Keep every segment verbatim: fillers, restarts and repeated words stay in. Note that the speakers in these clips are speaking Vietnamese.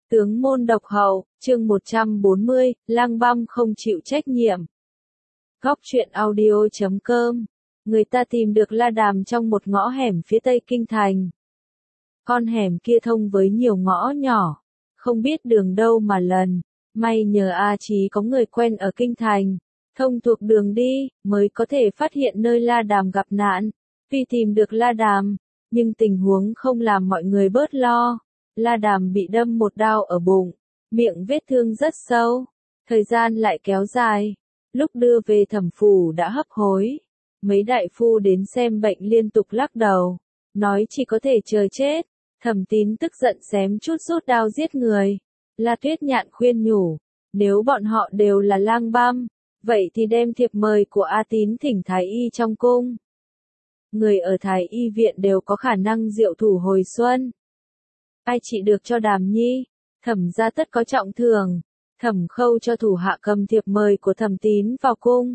Tướng môn độc hậu, chương một trăm bốn mươi, lang băm không chịu trách nhiệm. Góc truyện audio chấm com. Người ta tìm được La Đàm trong một ngõ hẻm phía tây kinh thành. Con hẻm kia thông với nhiều ngõ nhỏ, không biết đường đâu mà lần. May nhờ A Chí có người quen ở kinh thành, thông thuộc đường đi, mới có thể phát hiện nơi La Đàm gặp nạn. Tuy tìm được La Đàm, nhưng tình huống không làm mọi người bớt lo. La Đàm bị đâm một đao ở bụng, miệng vết thương rất sâu, thời gian lại kéo dài. Lúc đưa về thẩm phủ đã hấp hối, mấy đại phu đến xem bệnh liên tục lắc đầu, nói chỉ có thể chờ chết. Thẩm Tín tức giận xém chút rút đao giết người. La Tuyết Nhạn khuyên nhủ, nếu bọn họ đều là lang băm, vậy thì đem thiệp mời của A Tín thỉnh Thái Y trong cung. Người ở Thái Y viện đều có khả năng diệu thủ hồi xuân. Ai trị được cho Đàm Nhi? Thẩm gia tất có trọng thưởng. Thẩm Khâu cho thủ hạ cầm thiệp mời của Thẩm Tín vào cung.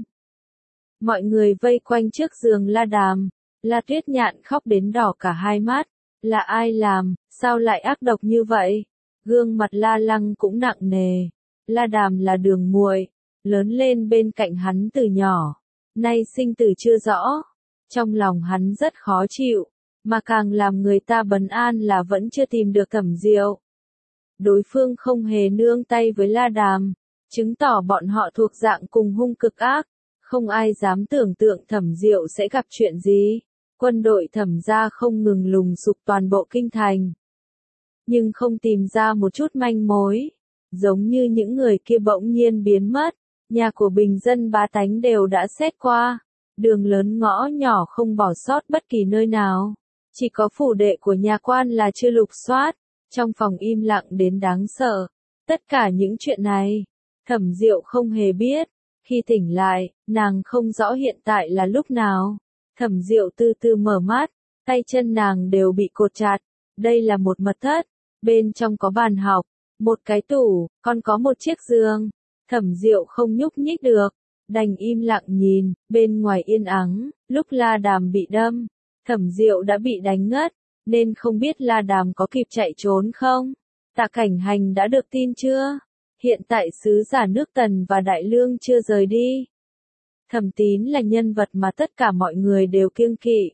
Mọi người vây quanh trước giường La Đàm. La Tuyết Nhạn khóc đến đỏ cả hai mắt. Là ai làm, sao lại ác độc như vậy? Gương mặt La Lăng cũng nặng nề. La Đàm là đường muội, lớn lên bên cạnh hắn từ nhỏ, nay sinh tử chưa rõ. Trong lòng hắn rất khó chịu, mà càng làm người ta bấn an là vẫn chưa tìm được Thẩm Diệu. Đối phương không hề nương tay với La Đàm, chứng tỏ bọn họ thuộc dạng cùng hung cực ác, không ai dám tưởng tượng Thẩm Diệu sẽ gặp chuyện gì. Quân đội Thẩm gia không ngừng lùng sục toàn bộ kinh thành, nhưng không tìm ra một chút manh mối, giống như những người kia bỗng nhiên biến mất. Nhà của bình dân bá tánh đều đã xét qua, đường lớn ngõ nhỏ không bỏ sót bất kỳ nơi nào, chỉ có phủ đệ của nhà quan là chưa lục soát. Trong phòng im lặng đến đáng sợ. Tất cả những chuyện này, Thẩm Diệu không hề biết. Khi tỉnh lại, nàng không rõ hiện tại là lúc nào. Thẩm Diệu từ từ mở mắt, tay chân nàng đều bị cột chặt. Đây là một mật thất, bên trong có bàn học, một cái tủ, còn có một chiếc giường. Thẩm Diệu không nhúc nhích được, đành im lặng nhìn. Bên ngoài yên ắng, lúc La Đàm bị đâm, Thẩm Diệu đã bị đánh ngất, nên không biết La Đàm có kịp chạy trốn không. Tạ Cảnh Hành đã được tin chưa? Hiện tại sứ giả nước Tần và Đại Lương chưa rời đi. Thẩm Tín là nhân vật mà tất cả mọi người đều kiêng kỵ,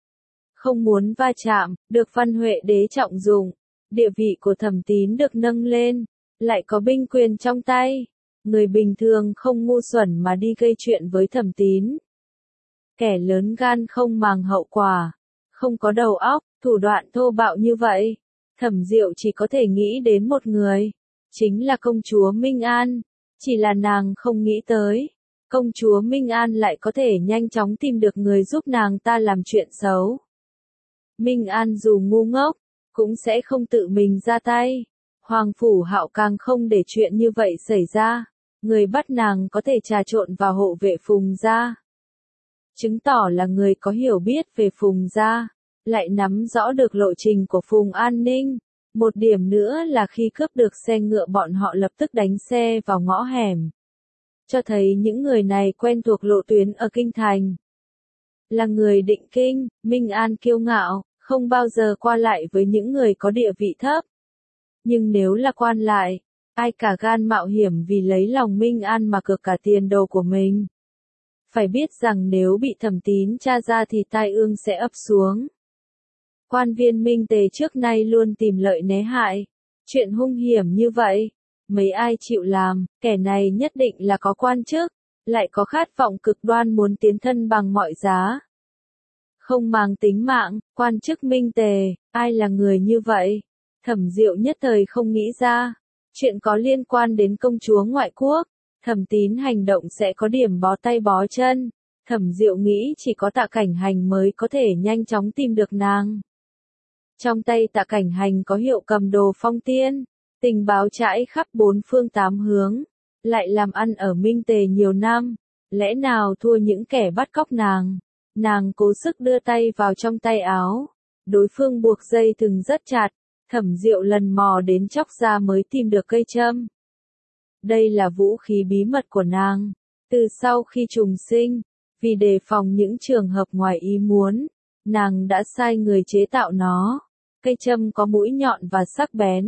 không muốn va chạm, được Văn Huệ đế trọng dụng. Địa vị của Thẩm Tín được nâng lên, lại có binh quyền trong tay. Người bình thường không ngu xuẩn mà đi gây chuyện với Thẩm Tín. Kẻ lớn gan không màng hậu quả, không có đầu óc, thủ đoạn thô bạo như vậy. Thẩm Diệu chỉ có thể nghĩ đến một người, chính là công chúa Minh An. Chỉ là nàng không nghĩ tới, công chúa Minh An lại có thể nhanh chóng tìm được người giúp nàng ta làm chuyện xấu. Minh An dù ngu ngốc, cũng sẽ không tự mình ra tay. Hoàng Phủ Hạo càng không để chuyện như vậy xảy ra. Người bắt nàng có thể trà trộn vào hộ vệ Phùng gia, chứng tỏ là người có hiểu biết về Phùng gia, lại nắm rõ được lộ trình của Phùng An Ninh. Một điểm nữa là khi cướp được xe ngựa bọn họ lập tức đánh xe vào ngõ hẻm, cho thấy những người này quen thuộc lộ tuyến ở kinh thành. Là người Định Kinh, Minh An kiêu ngạo, không bao giờ qua lại với những người có địa vị thấp. Nhưng nếu là quan lại, ai cả gan mạo hiểm vì lấy lòng Minh An mà cược cả tiền đồ của mình. Phải biết rằng nếu bị Thẩm Tín tra ra thì tai ương sẽ ập xuống. Quan viên Minh Tề trước nay luôn tìm lợi né hại. Chuyện hung hiểm như vậy, mấy ai chịu làm? Kẻ này nhất định là có quan chức, lại có khát vọng cực đoan muốn tiến thân bằng mọi giá. Không màng tính mạng, quan chức Minh Tề, ai là người như vậy? Thẩm Diệu nhất thời không nghĩ ra. Chuyện có liên quan đến công chúa ngoại quốc, Thẩm Tín hành động sẽ có điểm bó tay bó chân. Thẩm Diệu nghĩ chỉ có Tạ Cảnh Hành mới có thể nhanh chóng tìm được nàng. Trong tay Tạ Cảnh Hành có hiệu cầm đồ phong tiên, tình báo trải khắp bốn phương tám hướng, lại làm ăn ở Minh Tề nhiều năm, lẽ nào thua những kẻ bắt cóc nàng. Nàng cố sức đưa tay vào trong tay áo, đối phương buộc dây thừng rất chặt. Thẩm Diệu lần mò đến chóc ra mới tìm được cây châm. Đây là vũ khí bí mật của nàng. Từ sau khi trùng sinh, vì đề phòng những trường hợp ngoài ý muốn, nàng đã sai người chế tạo nó. Cây châm có mũi nhọn và sắc bén,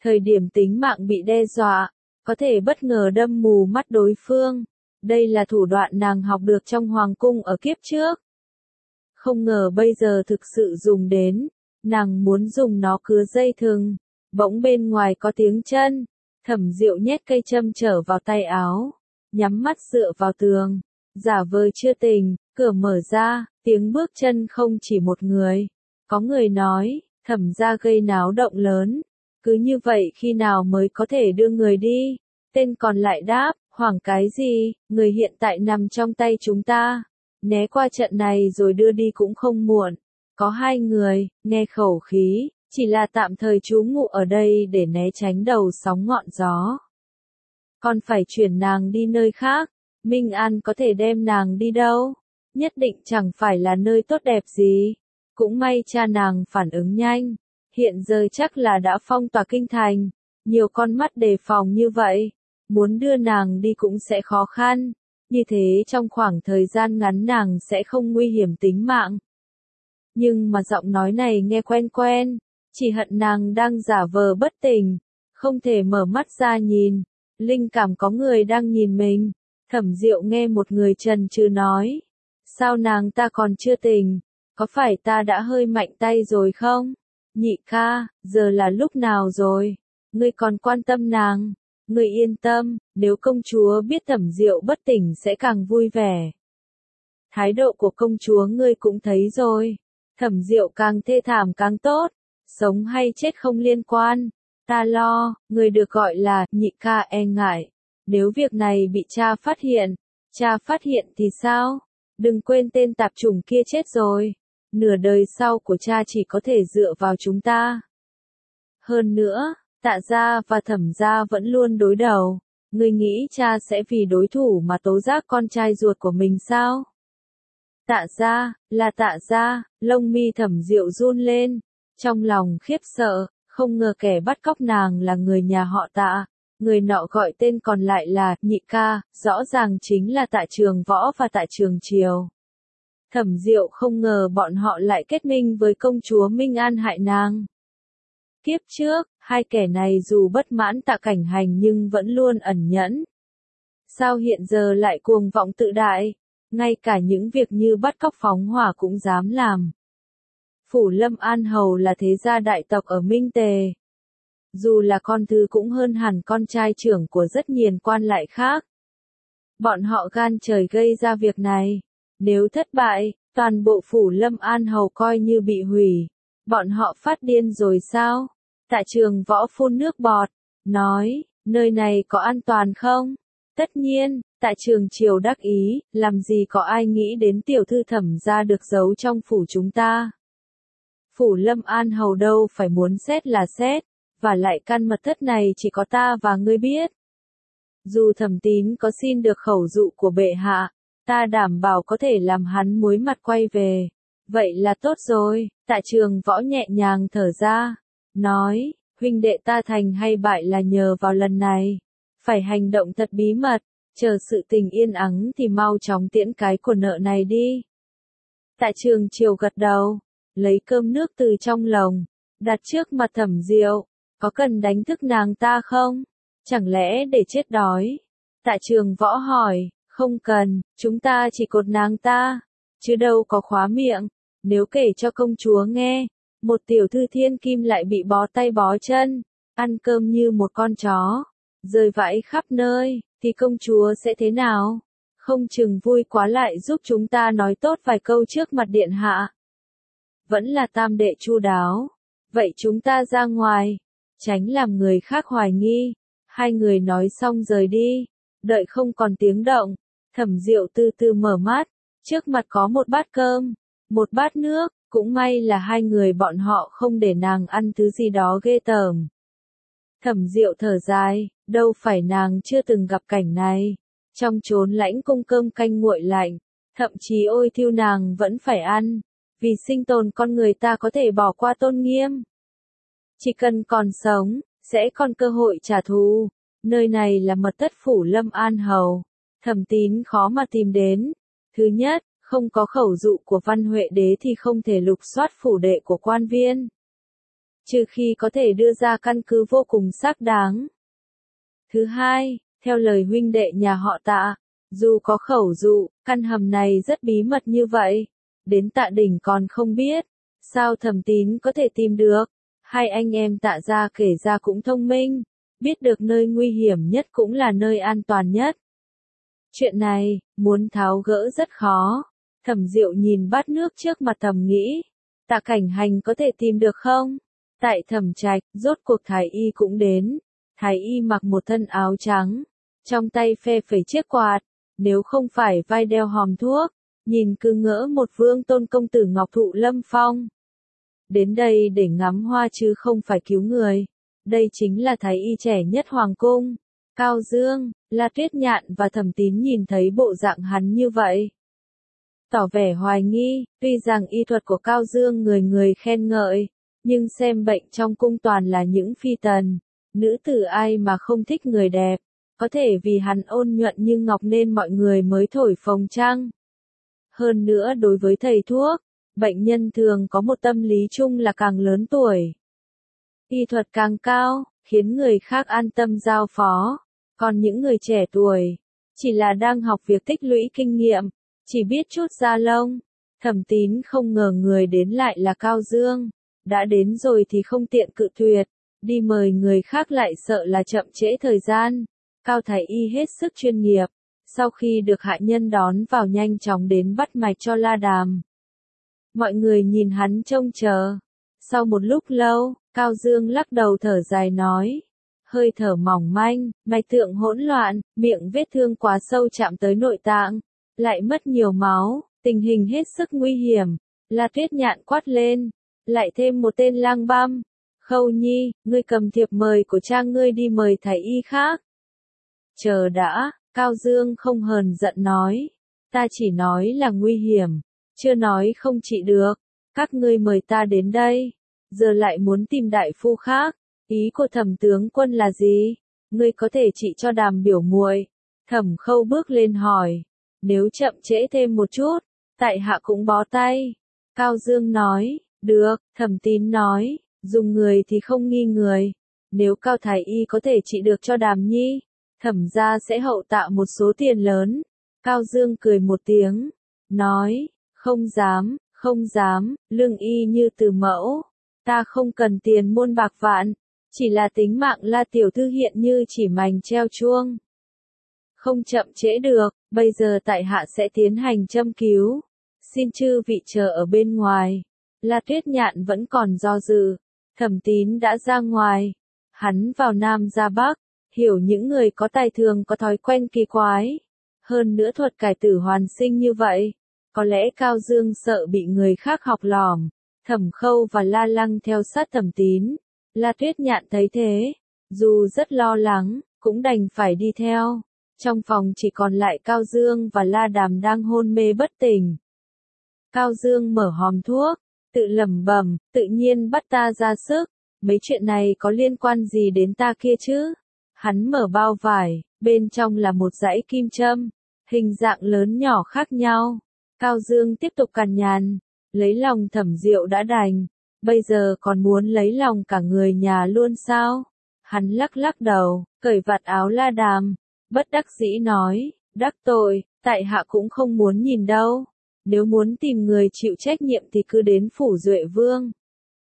Thời điểm tính mạng bị đe dọa, có thể bất ngờ đâm mù mắt đối phương. Đây là thủ đoạn nàng học được trong hoàng cung ở kiếp trước. Không ngờ bây giờ thực sự dùng đến, nàng muốn dùng nó cứa dây thừng. Bỗng bên ngoài có tiếng chân, Thẩm Diệu nhét cây châm trở vào tay áo, nhắm mắt dựa vào tường, giả vờ chưa tỉnh, cửa mở ra, tiếng bước chân không chỉ một người. Có người nói, Thẩm gia gây náo động lớn, cứ như vậy khi nào mới có thể đưa người đi? Tên còn lại đáp, hoảng cái gì, người hiện tại nằm trong tay chúng ta. Né qua trận này rồi đưa đi cũng không muộn. Có hai người, nghe khẩu khí, chỉ là tạm thời trú ngụ ở đây để né tránh đầu sóng ngọn gió. Còn phải chuyển nàng đi nơi khác, Minh An có thể đem nàng đi đâu? Nhất định chẳng phải là nơi tốt đẹp gì. Cũng may cha nàng phản ứng nhanh, hiện giờ chắc là đã phong tỏa kinh thành, nhiều con mắt đề phòng như vậy, muốn đưa nàng đi cũng sẽ khó khăn, như thế trong khoảng thời gian ngắn nàng sẽ không nguy hiểm tính mạng. Nhưng mà giọng nói này nghe quen quen, chỉ hận nàng đang giả vờ bất tỉnh, không thể mở mắt ra nhìn, linh cảm có người đang nhìn mình. Thẩm Diệu nghe một người chần chừ nói, sao nàng ta còn chưa tỉnh, có phải ta đã hơi mạnh tay rồi không? Nhị ca, giờ là lúc nào rồi? Ngươi còn quan tâm nàng? Ngươi yên tâm, nếu công chúa biết Thẩm Diệu bất tỉnh sẽ càng vui vẻ. Thái độ của công chúa ngươi cũng thấy rồi. Thẩm Diệu càng thê thảm càng tốt, sống hay chết không liên quan. Ta lo, ngươi được gọi là nhị ca e ngại. Nếu việc này bị cha phát hiện, cha phát hiện thì sao? Đừng quên tên tạp chủng kia chết rồi. Nửa đời sau của cha chỉ có thể dựa vào chúng ta. Hơn nữa, Tạ gia và Thẩm gia vẫn luôn đối đầu. Ngươi nghĩ cha sẽ vì đối thủ mà tố giác con trai ruột của mình sao? Tạ gia, là Tạ gia, lông mi Thẩm Diệu run lên, trong lòng khiếp sợ, không ngờ kẻ bắt cóc nàng là người nhà họ Tạ. Người nọ gọi tên còn lại là nhị ca, rõ ràng chính là Tạ Trường Võ và Tạ Trường Triều. Thẩm Diệu không ngờ bọn họ lại kết minh với công chúa Minh An hại nàng. Kiếp trước, hai kẻ này dù bất mãn Tạ Cảnh Hành nhưng vẫn luôn ẩn nhẫn. Sao hiện giờ lại cuồng vọng tự đại, ngay cả những việc như bắt cóc phóng hỏa cũng dám làm. Phủ Lâm An Hầu là thế gia đại tộc ở Minh Tề. Dù là con thứ cũng hơn hẳn con trai trưởng của rất nhiều quan lại khác. Bọn họ gan trời gây ra việc này. Nếu thất bại, toàn bộ phủ Lâm An Hầu coi như bị hủy. Bọn họ phát điên rồi sao? Tạ Trường Võ phun nước bọt, nói, nơi này có an toàn không? Tất nhiên, Tạ Trường Triều đắc ý, làm gì có ai nghĩ đến tiểu thư Thẩm gia được giấu trong phủ chúng ta. Phủ Lâm An Hầu đâu phải muốn xét là xét, và lại căn mật thất này chỉ có ta và ngươi biết. Dù Thẩm Tín có xin được khẩu dụ của bệ hạ, ta đảm bảo có thể làm hắn muối mặt quay về. Vậy là tốt rồi, Tạ Trường Võ nhẹ nhàng thở ra, nói, huynh đệ ta thành hay bại là nhờ vào lần này. Phải hành động thật bí mật, chờ sự tình yên ắng thì mau chóng tiễn cái của nợ này đi. Tạ Trường Triều gật đầu, lấy cơm nước từ trong lồng, đặt trước mặt Thẩm Diệu, có cần đánh thức nàng ta không? Chẳng lẽ để chết đói? Tạ Trường Võ hỏi, không cần, chúng ta chỉ cột nàng ta, chứ đâu có khóa miệng. Nếu kể cho công chúa nghe, một tiểu thư thiên kim lại bị bó tay bó chân, ăn cơm như một con chó, rơi vãi khắp nơi, thì công chúa sẽ thế nào? Không chừng vui quá lại giúp chúng ta nói tốt vài câu trước mặt điện hạ. Vẫn là tam đệ chu đáo. Vậy chúng ta ra ngoài, tránh làm người khác hoài nghi. Hai người nói xong rời đi, đợi không còn tiếng động. Thẩm Diệu từ từ mở mắt, trước mặt có một bát cơm, một bát nước, cũng may là hai người bọn họ không để nàng ăn thứ gì đó ghê tởm. Thẩm Diệu thở dài, đâu phải nàng chưa từng gặp cảnh này. Trong chốn lãnh cung cơm canh nguội lạnh, thậm chí ôi thiêu nàng vẫn phải ăn, vì sinh tồn con người ta có thể bỏ qua tôn nghiêm. Chỉ cần còn sống, sẽ còn cơ hội trả thù. Nơi này là mật thất phủ Lâm An Hầu. Thẩm Tín khó mà tìm đến. Thứ nhất, không có khẩu dụ của Văn Huệ Đế thì không thể lục soát phủ đệ của quan viên. trừ khi có thể đưa ra căn cứ vô cùng xác đáng. Thứ hai, theo lời huynh đệ nhà họ Tạ, dù có khẩu dụ, căn hầm này rất bí mật như vậy, đến Tạ Đỉnh còn không biết, sao Thẩm Tín có thể tìm được? Hai anh em Tạ gia kể ra cũng thông minh, biết được nơi nguy hiểm nhất cũng là nơi an toàn nhất. Chuyện này, muốn tháo gỡ rất khó. Thẩm Diệu nhìn bát nước trước mặt thầm nghĩ, Tạ Cảnh Hành có thể tìm được không? Tại Thẩm Trạch, rốt cuộc Thái Y cũng đến. Thái Y mặc một thân áo trắng, trong tay phe phẩy chiếc quạt, nếu không phải vai đeo hòm thuốc, nhìn cứ ngỡ một vương tôn công tử ngọc thụ lâm phong. Đến đây để ngắm hoa chứ không phải cứu người. Đây chính là Thái Y trẻ nhất hoàng cung. Cao Dương, La Tuyết Nhạn và Thẩm Tín nhìn thấy bộ dạng hắn như vậy, tỏ vẻ hoài nghi. Tuy rằng y thuật của Cao Dương người người khen ngợi, nhưng xem bệnh trong cung toàn là những phi tần. Nữ tử ai mà không thích người đẹp, có thể vì hắn ôn nhuận như ngọc nên mọi người mới thổi phồng chăng? Hơn nữa đối với thầy thuốc, bệnh nhân thường có một tâm lý chung là càng lớn tuổi, y thuật càng cao, khiến người khác an tâm giao phó. Còn những người trẻ tuổi, chỉ là đang học việc tích lũy kinh nghiệm, chỉ biết chút da lông. Thẩm Tín không ngờ người đến lại là Cao Dương. Đã đến rồi thì không tiện cự tuyệt, đi mời người khác lại sợ là chậm trễ thời gian. Cao Thái Y hết sức chuyên nghiệp, sau khi được hạ nhân đón vào nhanh chóng đến bắt mạch cho La Đàm. Mọi người nhìn hắn trông chờ. Sau một lúc lâu, Cao Dương lắc đầu thở dài nói, hơi thở mỏng manh, mạch tượng hỗn loạn, miệng vết thương quá sâu chạm tới nội tạng, lại mất nhiều máu, tình hình hết sức nguy hiểm. La Tuyết Nhạn quát lên, lại thêm một tên lang băm. Khâu Nhi, ngươi cầm thiệp mời của cha ngươi đi mời Thái Y khác. Chờ đã, Cao Dương không hờn giận nói, ta chỉ nói là nguy hiểm, chưa nói không trị được. Các ngươi mời ta đến đây, giờ lại muốn tìm đại phu khác. Ý của Thẩm tướng quân là gì? Ngươi có thể trị cho Đàm biểu muội? Thẩm Khâu bước lên hỏi. Nếu chậm trễ thêm một chút, tại hạ cũng bó tay. Cao Dương nói, được. Thẩm Tín nói, dùng người thì không nghi người. Nếu Cao Thái Y có thể trị được cho Đàm nhi, Thẩm gia sẽ hậu tạ một số tiền lớn. Cao Dương cười một tiếng, nói, không dám, không dám, lương y như từ mẫu. Ta không cần tiền muôn bạc vạn, chỉ là tính mạng La tiểu thư hiện như chỉ mành treo chuông. Không chậm trễ được, bây giờ tại hạ sẽ tiến hành châm cứu. Xin chư vị chờ ở bên ngoài. La Tuyết Nhạn vẫn còn do dự. Thẩm Tín đã ra ngoài. Hắn vào Nam ra Bắc, hiểu những người có tài thường có thói quen kỳ quái. Hơn nữa thuật cải tử hoàn sinh như vậy, có lẽ Cao Dương sợ bị người khác học lỏm. Thẩm Khâu và La Lăng theo sát Thẩm Tín. La Tuyết Nhạn thấy thế, dù rất lo lắng, cũng đành phải đi theo. Trong phòng chỉ còn lại Cao Dương và La Đàm đang hôn mê bất tỉnh. Cao Dương mở hòm thuốc, tự lẩm bẩm, tự nhiên bắt ta ra sức, mấy chuyện này có liên quan gì đến ta kia chứ? Hắn mở bao vải, bên trong là một dãy kim châm, hình dạng lớn nhỏ khác nhau. Cao Dương tiếp tục cằn nhằn, lấy lòng Thẩm Diệu đã đành, bây giờ còn muốn lấy lòng cả người nhà luôn sao? Hắn lắc lắc đầu, cởi vạt áo La Đàm, bất đắc dĩ nói, đắc tội, tại hạ cũng không muốn nhìn đâu. Nếu muốn tìm người chịu trách nhiệm thì cứ đến phủ Duệ Vương.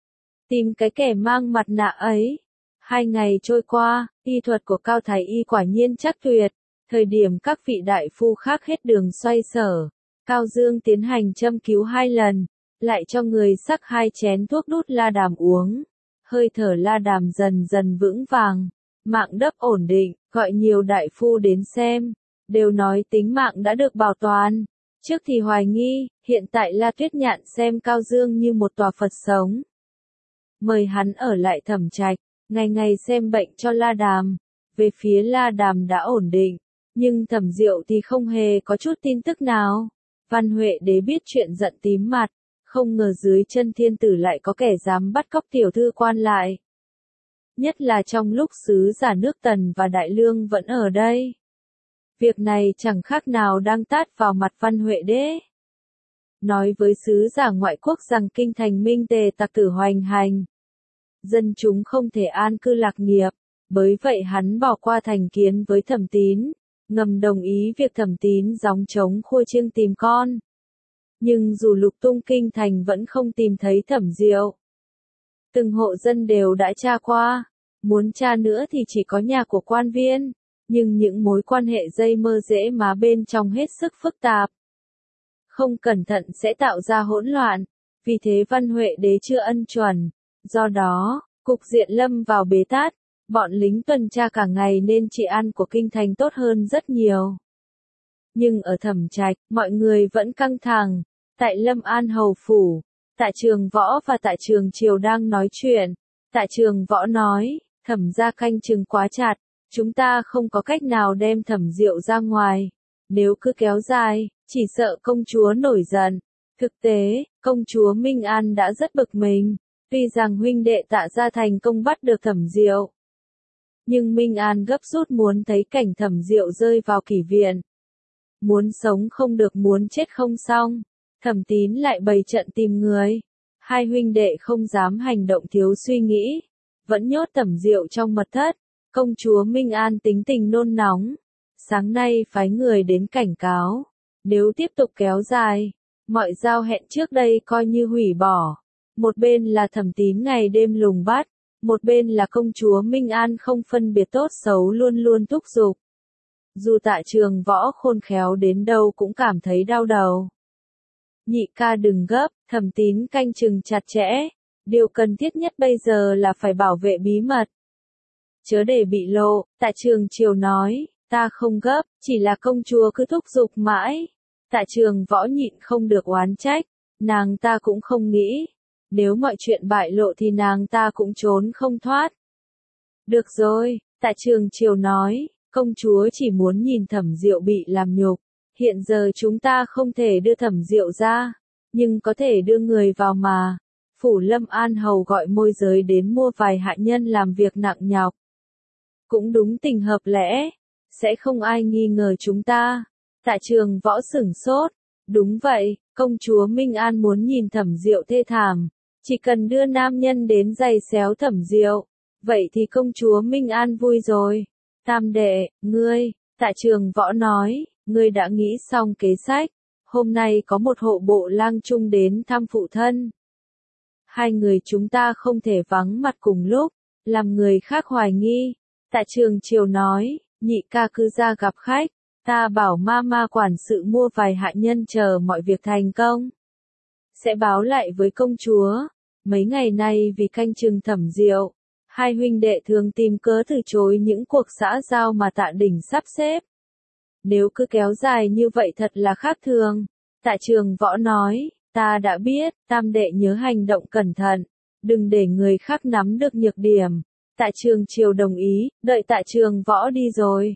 Tìm cái kẻ mang mặt nạ ấy. Hai ngày trôi qua, y thuật của Cao Thái Y quả nhiên chắc tuyệt. Thời điểm các vị đại phu khác hết đường xoay sở, Cao Dương tiến hành châm cứu hai lần, lại cho người sắc hai chén thuốc đút La Đàm uống. Hơi thở La Đàm dần dần vững vàng, mạng đấp ổn định, gọi nhiều đại phu đến xem, đều nói tính mạng đã được bảo toàn. Trước thì hoài nghi, hiện tại La Tuyết Nhạn xem Cao Dương như một tòa Phật sống. Mời hắn ở lại Thẩm Trạch, ngày ngày xem bệnh cho La Đàm. Về phía La Đàm đã ổn định, nhưng Thẩm Diệu thì không hề có chút tin tức nào. Văn Huệ Đế biết chuyện giận tím mặt, không ngờ dưới chân thiên tử lại có kẻ dám bắt cóc tiểu thư quan lại. Nhất là trong lúc sứ giả nước Tần và Đại Lương vẫn ở đây. Việc này chẳng khác nào đang tát vào mặt Văn Huệ Đế. Nói với sứ giả ngoại quốc rằng kinh thành Minh Tề tặc tử hoành hành. dân chúng không thể an cư lạc nghiệp, bởi vậy hắn bỏ qua thành kiến với Thẩm Tín, ngầm đồng ý việc Thẩm Tín gióng trống khua chiêng tìm con. Nhưng dù lục tung kinh thành vẫn không tìm thấy Thẩm Diệu. Từng hộ dân đều đã tra qua, muốn tra nữa thì chỉ có nhà của quan viên, nhưng những mối quan hệ dây mơ rễ má bên trong hết sức phức tạp. Không cẩn thận sẽ tạo ra hỗn loạn, vì thế Văn Huệ đế chưa ân chuẩn, do đó, cục diện lâm vào bế tắc, bọn lính tuần tra cả ngày nên trị an của kinh thành tốt hơn rất nhiều. Nhưng ở Thẩm Trạch, mọi người vẫn căng thẳng, tại Lâm An hầu phủ, Tạ Trường Võ và Tạ Trường Triều đang nói chuyện, Tạ Trường Võ nói, Thẩm gia canh chừng quá chặt, chúng ta không có cách nào đem Thẩm Diệu ra ngoài, nếu cứ kéo dài, chỉ sợ công chúa nổi giận. Thực tế, công chúa Minh An đã rất bực mình, tuy rằng huynh đệ Tạ gia thành công bắt được Thẩm Diệu. Nhưng Minh An gấp rút muốn thấy cảnh Thẩm Diệu rơi vào kỷ viện. Muốn sống không được, muốn chết không xong. Thẩm Tín lại bày trận tìm người. Hai huynh đệ không dám hành động thiếu suy nghĩ, vẫn nhốt Thẩm Diệu trong mật thất. Công chúa Minh An tính tình nôn nóng, sáng nay phái người đến cảnh cáo, nếu tiếp tục kéo dài, mọi giao hẹn trước đây coi như hủy bỏ. Một bên là Thẩm Tín ngày đêm lùng bắt, một bên là công chúa Minh An không phân biệt tốt xấu luôn luôn thúc giục. Dù Tạ Trường Võ khôn khéo đến đâu cũng cảm thấy đau đầu. Nhị ca đừng gấp, Thẩm Tín canh chừng chặt chẽ, điều cần thiết nhất bây giờ là phải bảo vệ bí mật. Chớ để bị lộ, Tạ Trường Triều nói, ta không gấp, chỉ là công chúa cứ thúc giục mãi. Tạ Trường Võ nhịn không được oán trách, nàng ta cũng không nghĩ, nếu mọi chuyện bại lộ thì nàng ta cũng trốn không thoát. Được rồi, Tạ Trường Triều nói, công chúa chỉ muốn nhìn Thẩm Diệu bị làm nhục, hiện giờ chúng ta không thể đưa Thẩm Diệu ra, nhưng có thể đưa người vào mà. Phủ Lâm An hầu gọi môi giới đến mua vài hạ nhân làm việc nặng nhọc. Cũng đúng tình hợp lẽ, sẽ không ai nghi ngờ chúng ta. Tạ Trường Võ sửng sốt, đúng vậy, công chúa Minh An muốn nhìn Thẩm Diệu thê thảm, chỉ cần đưa nam nhân đến giày xéo Thẩm Diệu, vậy thì công chúa Minh An vui rồi. Tam đệ, ngươi, Tạ Trường Võ nói, ngươi đã nghĩ xong kế sách, hôm nay có một hộ bộ lang trung đến thăm phụ thân. Hai người chúng ta không thể vắng mặt cùng lúc, làm người khác hoài nghi. Tạ Trường Triều nói, nhị ca cứ ra gặp khách, ta bảo ma ma quản sự mua vài hạ nhân chờ mọi việc thành công. Sẽ báo lại với công chúa, mấy ngày nay vì canh chừng Thẩm Diệu, hai huynh đệ thường tìm cớ từ chối những cuộc xã giao mà Tạ Đình sắp xếp. Nếu cứ kéo dài như vậy thật là khác thường. Tạ Trường Võ nói, ta đã biết, tam đệ nhớ hành động cẩn thận, đừng để người khác nắm được nhược điểm. Tạ Trường Triều đồng ý, đợi Tạ Trường Võ đi rồi.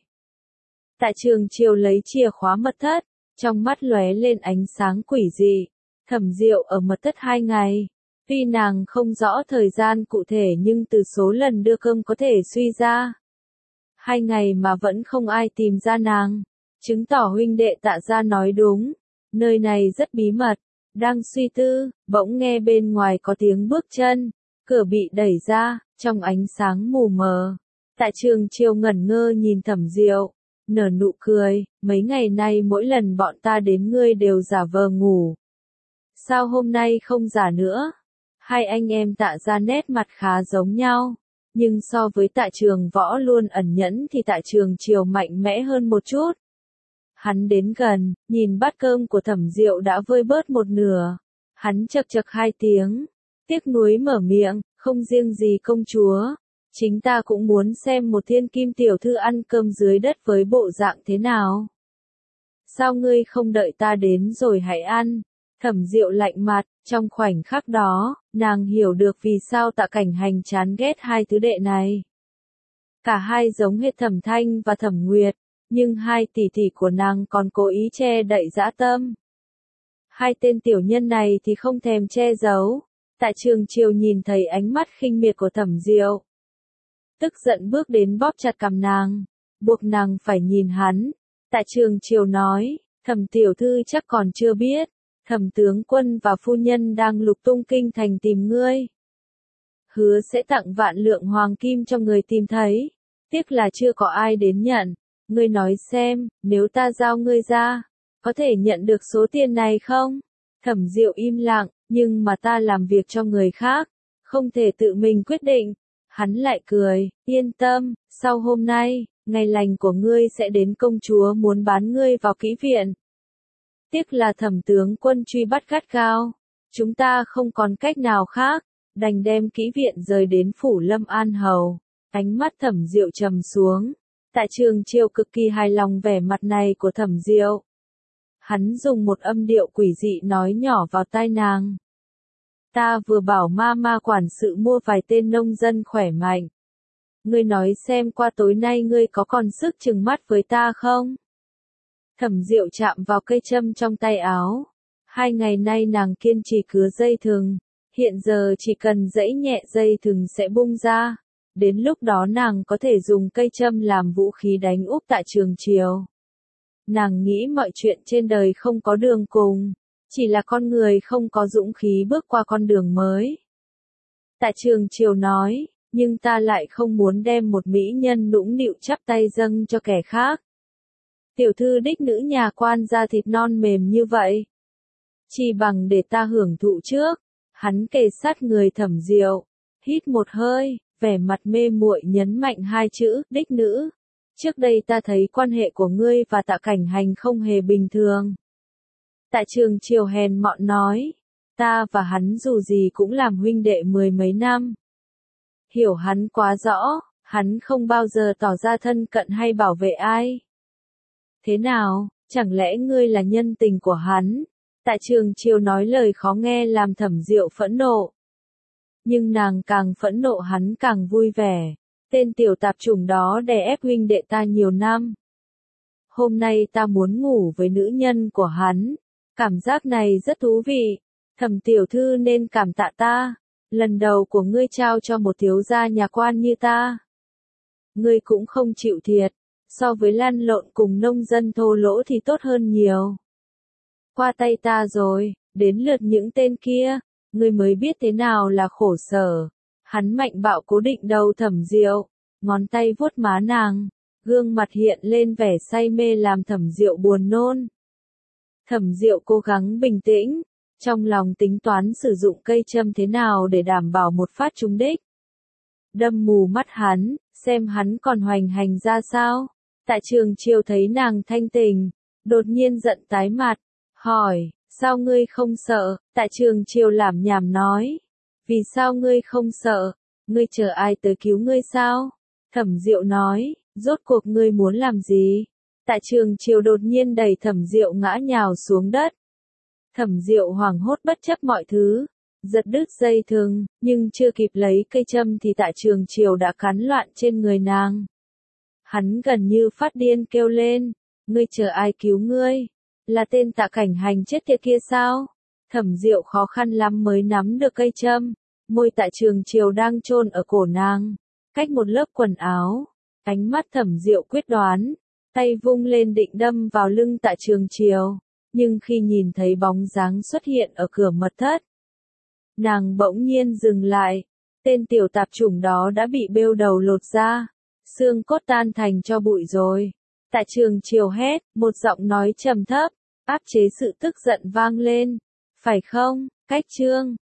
Tạ Trường Triều lấy chìa khóa mật thất, trong mắt lóe lên ánh sáng quỷ dị. Thẩm Diệu ở mật thất hai ngày. Tuy nàng không rõ thời gian cụ thể nhưng từ số lần đưa cơm có thể suy ra. Hai ngày mà vẫn không ai tìm ra nàng. Chứng tỏ huynh đệ Tạ gia nói đúng. Nơi này rất bí mật. Đang suy tư, bỗng nghe bên ngoài có tiếng bước chân. Cửa bị đẩy ra, trong ánh sáng mù mờ. Tạ Trường Triều ngẩn ngơ nhìn Thẩm Diệu, nở nụ cười, mấy ngày nay mỗi lần bọn ta đến ngươi đều giả vờ ngủ. Sao hôm nay không giả nữa? Hai anh em Tạ gia nét mặt khá giống nhau, nhưng so với Tạ Trường Võ luôn ẩn nhẫn thì Tạ Trường Triều mạnh mẽ hơn một chút. Hắn đến gần, nhìn bát cơm của Thẩm Diệu đã vơi bớt một nửa. Hắn chậc chậc hai tiếng, tiếc nuối mở miệng, không riêng gì công chúa, chính ta cũng muốn xem một thiên kim tiểu thư ăn cơm dưới đất với bộ dạng thế nào. Sao ngươi không đợi ta đến rồi hãy ăn? Thẩm Diệu lạnh mặt, trong khoảnh khắc đó, nàng hiểu được vì sao Tạ Cảnh Hành chán ghét hai tứ đệ này. Cả hai giống hệt Thẩm Thanh và Thẩm Nguyệt, nhưng hai tỷ tỷ của nàng còn cố ý che đậy dã tâm. Hai tên tiểu nhân này thì không thèm che giấu. Tạ Trường Triều nhìn thấy ánh mắt khinh miệt của Thẩm Diệu, tức giận bước đến bóp chặt cằm nàng, buộc nàng phải nhìn hắn. Tạ Trường Triều nói, Thẩm tiểu thư chắc còn chưa biết, Thẩm tướng quân và phu nhân đang lục tung kinh thành tìm ngươi. hứa sẽ tặng vạn lượng hoàng kim cho người tìm thấy. Tiếc là chưa có ai đến nhận. Ngươi nói xem, nếu ta giao ngươi ra, có thể nhận được số tiền này không? Thẩm Diệu im lặng, nhưng mà ta làm việc cho người khác, không thể tự mình quyết định. Hắn lại cười, yên tâm, sau hôm nay, ngày lành của ngươi sẽ đến, công chúa muốn bán ngươi vào kỹ viện. Tiếc là Thẩm tướng quân truy bắt gắt gao, chúng ta không còn cách nào khác, đành đem kỹ viện rời đến phủ Lâm An Hầu. Ánh mắt Thẩm Diệu trầm xuống. Tại Trường Chiêu cực kỳ hài lòng vẻ mặt này của Thẩm Diệu. Hắn dùng một âm điệu quỷ dị nói nhỏ vào tai nàng. Ta vừa bảo ma ma quản sự mua vài tên nông dân khỏe mạnh. Ngươi nói xem qua tối nay ngươi có còn sức trừng mắt với ta không? Thẩm Diệu chạm vào cây châm trong tay áo. Hai ngày nay nàng kiên trì cứa dây thừng. Hiện giờ chỉ cần giãy nhẹ dây thừng sẽ bung ra. Đến lúc đó nàng có thể dùng cây châm làm vũ khí đánh úp Tại Trường Chiêu. Nàng nghĩ mọi chuyện trên đời không có đường cùng, chỉ là con người không có dũng khí bước qua con đường mới. Tại Trường Chiêu nói, nhưng ta lại không muốn đem một mỹ nhân nũng nịu chắp tay dâng cho kẻ khác. Tiểu thư đích nữ nhà quan da thịt non mềm như vậy. Chỉ bằng để ta hưởng thụ trước. Hắn kề sát người Thẩm Diệu, hít một hơi, vẻ mặt mê muội nhấn mạnh hai chữ, đích nữ. Trước đây ta thấy quan hệ của ngươi và Tạ Cảnh Hành không hề bình thường. Tại Trường Chiêu hèn mọn nói, ta và hắn dù gì cũng làm huynh đệ mười mấy năm. Hiểu hắn quá rõ, hắn không bao giờ tỏ ra thân cận hay bảo vệ ai. Thế nào, chẳng lẽ ngươi là nhân tình của hắn? Tại Trường Chiêu nói lời khó nghe làm Thẩm Diệu phẫn nộ. Nhưng nàng càng phẫn nộ hắn càng vui vẻ. Tên tiểu tạp chủng đó đè ép huynh đệ ta nhiều năm. Hôm nay ta muốn ngủ với nữ nhân của hắn. Cảm giác này rất thú vị. Thẩm tiểu thư nên cảm tạ ta. Lần đầu của ngươi trao cho một thiếu gia nhà quan như ta. Ngươi cũng không chịu thiệt. So với lăn lộn cùng nông dân thô lỗ thì tốt hơn nhiều. Qua tay ta rồi, đến lượt những tên kia. Ngươi mới biết thế nào là khổ sở. Hắn mạnh bạo cố định đầu Thẩm Diệu, ngón tay vuốt má nàng, gương mặt hiện lên vẻ say mê làm Thẩm Diệu buồn nôn. Thẩm Diệu cố gắng bình tĩnh, trong lòng tính toán sử dụng cây châm thế nào để đảm bảo một phát trúng đích. Đâm mù mắt hắn, xem hắn còn hoành hành ra sao. Tại Trường Chiêu thấy nàng thanh tình, đột nhiên giận tái mặt, hỏi, sao ngươi không sợ? Tại Trường Chiêu lảm nhảm nói, vì sao ngươi không sợ? Ngươi chờ ai tới cứu ngươi sao? Thẩm Diệu nói, rốt cuộc ngươi muốn làm gì? Tại Trường Chiêu đột nhiên đẩy Thẩm Diệu ngã nhào xuống đất. Thẩm Diệu hoảng hốt bất chấp mọi thứ, giật đứt dây thừng, nhưng chưa kịp lấy cây châm thì Tại Trường Chiêu đã cắn loạn trên người nàng. Hắn gần như phát điên kêu lên, ngươi chờ ai cứu ngươi? Là tên Tạ Cảnh Hành chết tiệt kia sao? Thẩm Diệu khó khăn lắm mới nắm được cây châm, môi Tại Trường Chiêu đang chôn ở cổ nàng, cách một lớp quần áo. Ánh mắt Thẩm Diệu quyết đoán, tay vung lên định đâm vào lưng Tại Trường Chiêu, nhưng khi nhìn thấy bóng dáng xuất hiện ở cửa mật thất, nàng bỗng nhiên dừng lại. Tên tiểu tạp chủng đó đã bị bêu đầu lột ra, xương cốt tan thành tro bụi rồi. Tại Trường Chiêu hét, một giọng nói trầm thấp, áp chế sự tức giận vang lên. Phải không, Cách Trương?